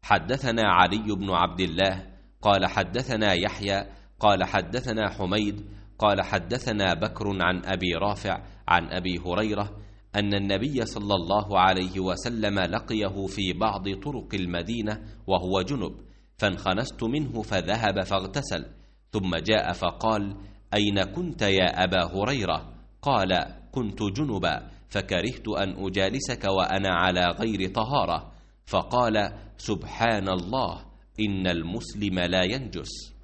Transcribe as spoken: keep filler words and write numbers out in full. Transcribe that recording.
حدثنا علي بن عبد الله قال حدثنا يحيى قال حدثنا حميد قال حدثنا بكر عن أبي رافع عن أبي هريرة أن النبي صلى الله عليه وسلم لقيه في بعض طرق المدينة وهو جنب، فانخنست منه فذهب فاغتسل، ثم جاء فقال: أين كنت يا أبا هريرة؟ قال: كنت جنبا فكرهت أن أجالسك وأنا على غير طهارة. فقال: سبحان الله، إن المسلم لا ينجس.